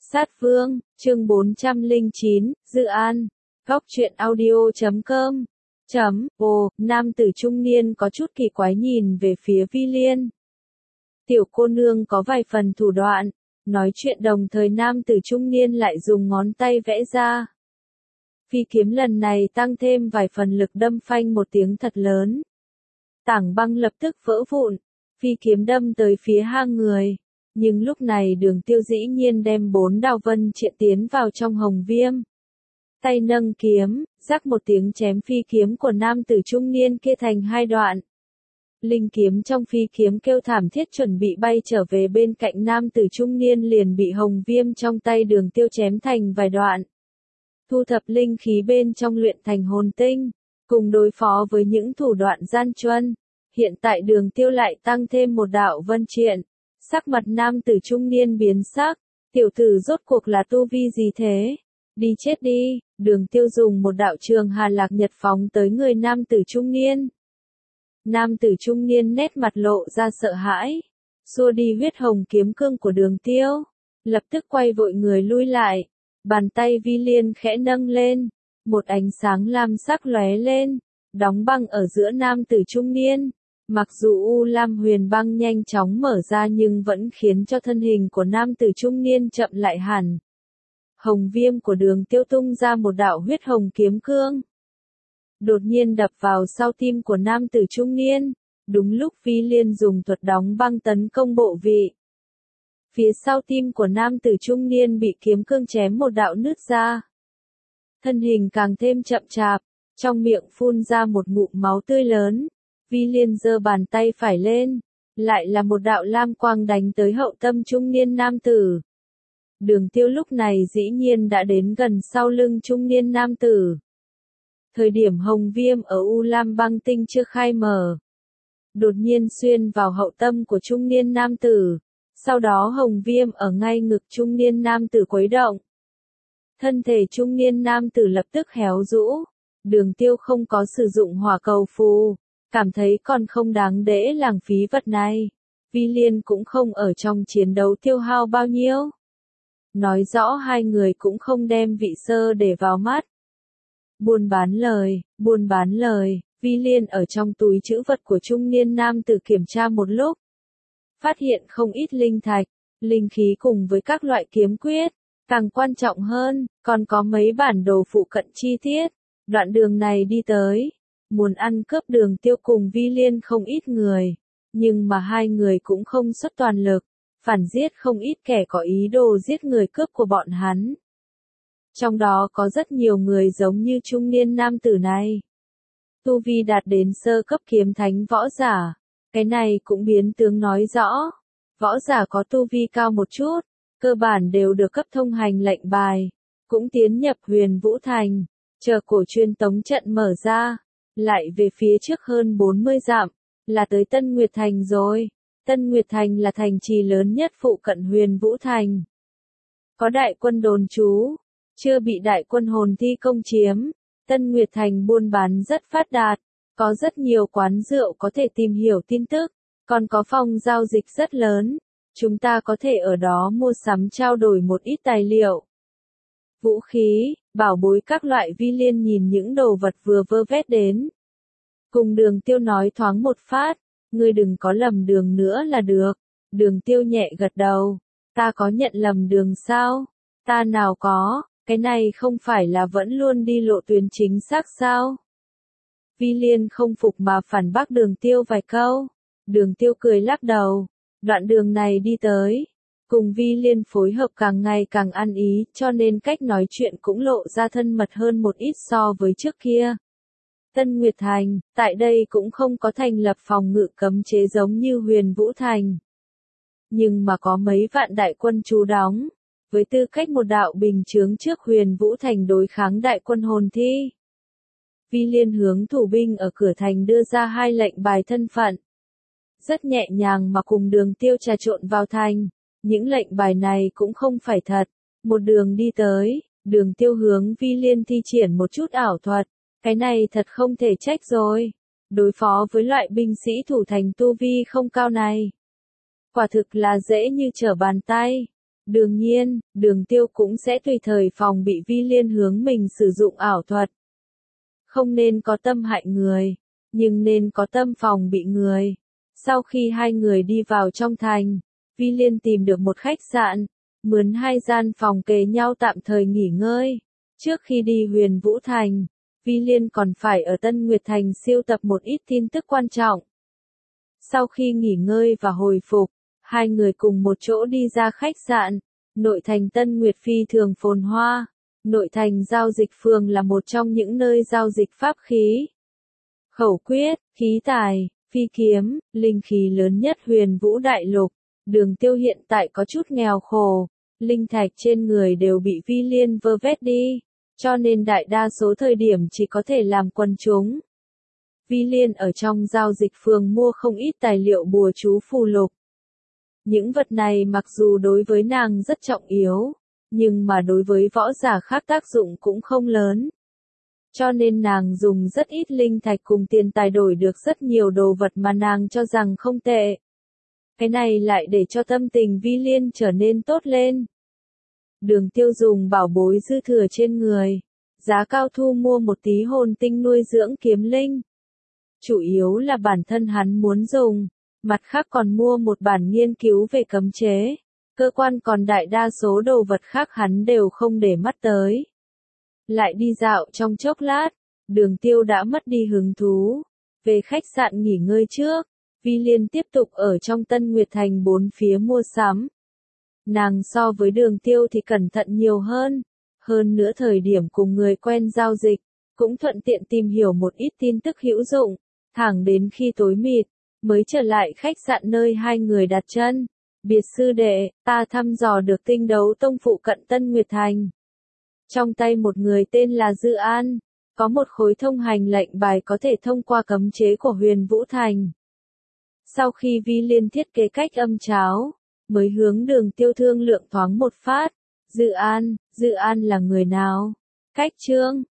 Sát Vương, chương 409, Dự An, Góc truyện audio.com. Nam tử trung niên có chút kỳ quái nhìn về phía Vi Liên. Tiểu cô nương có vài phần thủ đoạn, nói chuyện đồng thời nam tử trung niên lại dùng ngón tay vẽ ra. Phi kiếm lần này tăng thêm vài phần lực đâm phanh một tiếng thật lớn. Tảng băng lập tức vỡ vụn, phi kiếm đâm tới phía hang người. Nhưng lúc này Đường Tiêu dĩ nhiên đem 4 đạo vân triện tiến vào trong hồng viêm. Tay nâng kiếm, rắc một tiếng chém phi kiếm của nam tử trung niên kia thành 2 đoạn. Linh kiếm trong phi kiếm kêu thảm thiết chuẩn bị bay trở về bên cạnh nam tử trung niên liền bị hồng viêm trong tay Đường Tiêu chém thành vài đoạn. Thu thập linh khí bên trong luyện thành hồn tinh, cùng đối phó với những thủ đoạn gian truân. Hiện tại Đường Tiêu lại tăng thêm một đạo vân triện. Sắc mặt nam tử trung niên biến sắc, tiểu tử rốt cuộc là tu vi gì thế? Đi chết đi, Đường Tiêu dùng một đạo trường Hà Lạc Nhật phóng tới người nam tử trung niên. Nam tử trung niên nét mặt lộ ra sợ hãi, xua đi huyết hồng kiếm cương của Đường Tiêu, lập tức quay vội người lui lại, bàn tay Vi Liên khẽ nâng lên, một ánh sáng lam sắc lóe lên, đóng băng ở giữa nam tử trung niên. Mặc dù U Lam huyền băng nhanh chóng mở ra nhưng vẫn khiến cho thân hình của nam tử trung niên chậm lại hẳn. Hồng viêm của Đường Tiêu tung ra một đạo huyết hồng kiếm cương. Đột nhiên đập vào sau tim của nam tử trung niên, đúng lúc Vi Liên dùng thuật đóng băng tấn công bộ vị. Phía sau tim của nam tử trung niên bị kiếm cương chém một đạo nứt ra. Thân hình càng thêm chậm chạp, trong miệng phun ra một ngụm máu tươi lớn. Vi Liên giơ bàn tay phải lên, lại là một đạo lam quang đánh tới hậu tâm trung niên nam tử. Đường Tiêu lúc này dĩ nhiên đã đến gần sau lưng trung niên nam tử. Thời điểm hồng viêm ở U Lam băng tinh chưa khai mở, đột nhiên xuyên vào hậu tâm của trung niên nam tử, sau đó hồng viêm ở ngay ngực trung niên nam tử khuấy động. Thân thể trung niên nam tử lập tức héo rũ, Đường Tiêu không có sử dụng hỏa cầu phù. Cảm thấy còn không đáng để lãng phí vật này. Vi Liên cũng không ở trong chiến đấu tiêu hao bao nhiêu. Nói rõ hai người cũng không đem vị sơ để vào mắt. Buôn bán lời, Vi Liên ở trong túi trữ vật của trung niên nam tử kiểm tra một lúc. Phát hiện không ít linh thạch, linh khí cùng với các loại kiếm quyết. Càng quan trọng hơn, còn có mấy bản đồ phụ cận chi tiết. Đoạn đường này đi tới. Muốn ăn cướp Đường Tiêu cùng Vi Liên không ít người, nhưng mà hai người cũng không xuất toàn lực, phản giết không ít kẻ có ý đồ giết người cướp của bọn hắn. Trong đó có rất nhiều người giống như trung niên nam tử này. Tu vi đạt đến sơ cấp kiếm thánh võ giả, cái này cũng biến tướng nói rõ. Võ giả có tu vi cao một chút, cơ bản đều được cấp thông hành lệnh bài, cũng tiến nhập Huyền Vũ Thành, chờ cổ truyền tống trận mở ra. Lại về phía trước hơn 40 dặm, là tới Tân Nguyệt Thành rồi. Tân Nguyệt Thành là thành trì lớn nhất phụ cận Huyền Vũ Thành. Có đại quân đồn trú, chưa bị đại quân hồn thi công chiếm. Tân Nguyệt Thành buôn bán rất phát đạt, có rất nhiều quán rượu có thể tìm hiểu tin tức, còn có phòng giao dịch rất lớn. Chúng ta có thể ở đó mua sắm trao đổi một ít tài liệu. Vũ khí, bảo bối các loại. Vi Liên nhìn những đồ vật vừa vơ vét đến. Cùng Đường Tiêu nói thoáng một phát, ngươi đừng có lầm đường nữa là được. Đường Tiêu nhẹ gật đầu, ta có nhận lầm đường sao? Ta nào có, cái này không phải là vẫn luôn đi lộ tuyến chính xác sao? Vi Liên không phục mà phản bác Đường Tiêu vài câu. Đường Tiêu cười lắc đầu, đoạn đường này đi tới. Cùng Vi Liên phối hợp càng ngày càng ăn ý, cho nên cách nói chuyện cũng lộ ra thân mật hơn một ít so với trước kia. Tân Nguyệt Thành, tại đây cũng không có thành lập phòng ngự cấm chế giống như Huyền Vũ Thành. Nhưng mà có mấy vạn đại quân trú đóng, với tư cách một đạo bình chướng trước Huyền Vũ Thành đối kháng đại quân hồn thi. Vi Liên hướng thủ binh ở cửa thành đưa ra 2 lệnh bài thân phận. Rất nhẹ nhàng mà cùng Đường Tiêu trà trộn vào thành. Những lệnh bài này cũng không phải thật. Một đường đi tới, Đường Tiêu hướng Vi Liên thi triển một chút ảo thuật. Cái này thật không thể trách rồi. Đối phó với loại binh sĩ thủ thành tu vi không cao này. Quả thực là dễ như trở bàn tay. Đương nhiên, Đường Tiêu cũng sẽ tùy thời phòng bị Vi Liên hướng mình sử dụng ảo thuật. Không nên có tâm hại người, nhưng nên có tâm phòng bị người. Sau khi hai người đi vào trong thành, Vi Liên tìm được một khách sạn, mướn 2 gian phòng kề nhau tạm thời nghỉ ngơi. Trước khi đi Huyền Vũ Thành, Vi Liên còn phải ở Tân Nguyệt Thành siêu tập một ít tin tức quan trọng. Sau khi nghỉ ngơi và hồi phục, hai người cùng một chỗ đi ra khách sạn. Nội thành Tân Nguyệt phi thường phồn hoa. Nội thành giao dịch phường là một trong những nơi giao dịch pháp khí, khẩu quyết, khí tài, phi kiếm, linh khí lớn nhất Huyền Vũ Đại Lục. Đường Tiêu hiện tại có chút nghèo khổ, linh thạch trên người đều bị Vi Liên vơ vét đi, cho nên đại đa số thời điểm chỉ có thể làm quần chúng. Vi Liên ở trong giao dịch phường mua không ít tài liệu bùa chú phù lục. Những vật này mặc dù đối với nàng rất trọng yếu, nhưng mà đối với võ giả khác tác dụng cũng không lớn. Cho nên nàng dùng rất ít linh thạch cùng tiền tài đổi được rất nhiều đồ vật mà nàng cho rằng không tệ. Cái này lại để cho tâm tình Vi Liên trở nên tốt lên. Đường Tiêu dùng bảo bối dư thừa trên người, giá cao thu mua một tí hồn tinh nuôi dưỡng kiếm linh. Chủ yếu là bản thân hắn muốn dùng, mặt khác còn mua một bản nghiên cứu về cấm chế. Cơ quan còn đại đa số đồ vật khác hắn đều không để mắt tới. Lại đi dạo trong chốc lát, Đường Tiêu đã mất đi hứng thú. Về khách sạn nghỉ ngơi trước, Vi Liên tiếp tục ở trong Tân Nguyệt Thành bốn phía mua sắm. Nàng so với Đường Tiêu thì cẩn thận nhiều hơn. Hơn nữa thời điểm cùng người quen giao dịch, cũng thuận tiện tìm hiểu một ít tin tức hữu dụng. Thẳng đến khi tối mịt, mới trở lại khách sạn nơi hai người đặt chân. Biệt sư đệ, ta thăm dò được tinh đấu tông phụ cận Tân Nguyệt Thành. Trong tay một người tên là Dư An, có một khối thông hành lệnh bài có thể thông qua cấm chế của Huyền Vũ Thành. Sau khi Vi Liên thiết kế cách âm cháo, mới hướng Đường Tiêu thương lượng thoáng một phát. Dư An là người nào? Cách Trương,